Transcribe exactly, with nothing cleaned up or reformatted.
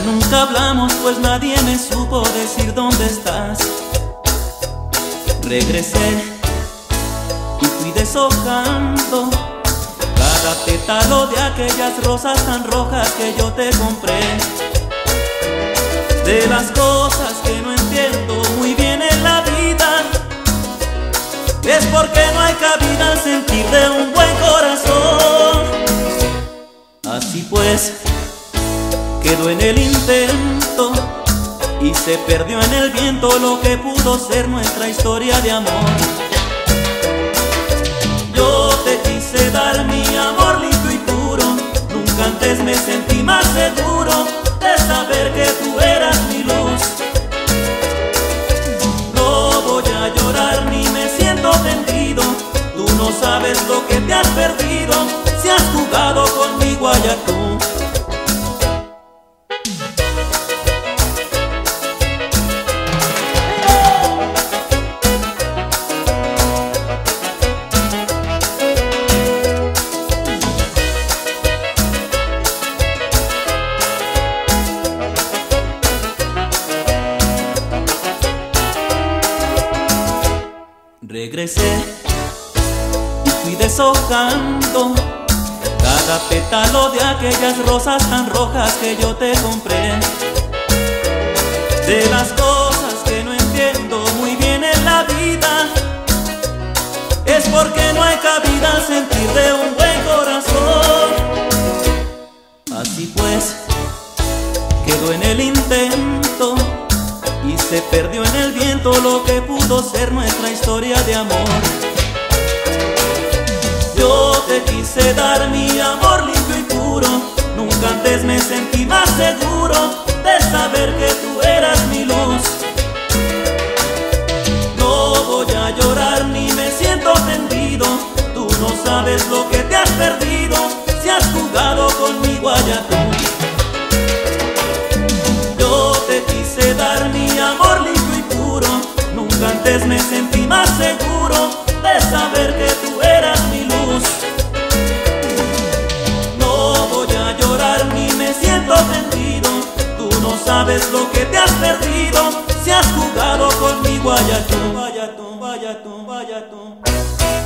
nunca hablamos, pues nadie me supo decir dónde estás. Regresé y fui deshojando cada pétalo de aquellas rosas tan rojas que yo te compré. De las cosas que no entiendo muy bien en la vida, es porque no hay cabida al sentir de un buen corazón. Así pues, quedó en el intento y se perdió en el viento lo que pudo ser nuestra historia de amor. Yo te quise dar mi amor limpio y puro, nunca antes me sentí más seguro de saber que tú eras mi luz. No voy a llorar ni me siento ofendido, tú no sabes lo que te has perdido si has jugado conmigo allá tú. Regresé y fui deshojando cada pétalo de aquellas rosas tan rojas que yo te compré. De las cosas que no entiendo muy bien en la vida, es porque no hay cabida al sentir de un buen corazón. Así pues, quedó en el intento y se perdió en el viento lo que pudo ser nuestra historia de amor. Yo te quise dar mi amor limpio y puro, nunca antes me sentí más seguro de saber que tú eras mi luz. No voy a llorar ni me siento ofendido, tú no sabes lo que te has perdido si has jugado conmigo allá tú. Quise dar mi amor limpio y puro, nunca antes me sentí más seguro de saber que tú eras mi luz. No voy a llorar ni me siento ofendido, tú no sabes lo que te has perdido si has jugado conmigo allá tú, vaya tú, vaya tú, vaya tú.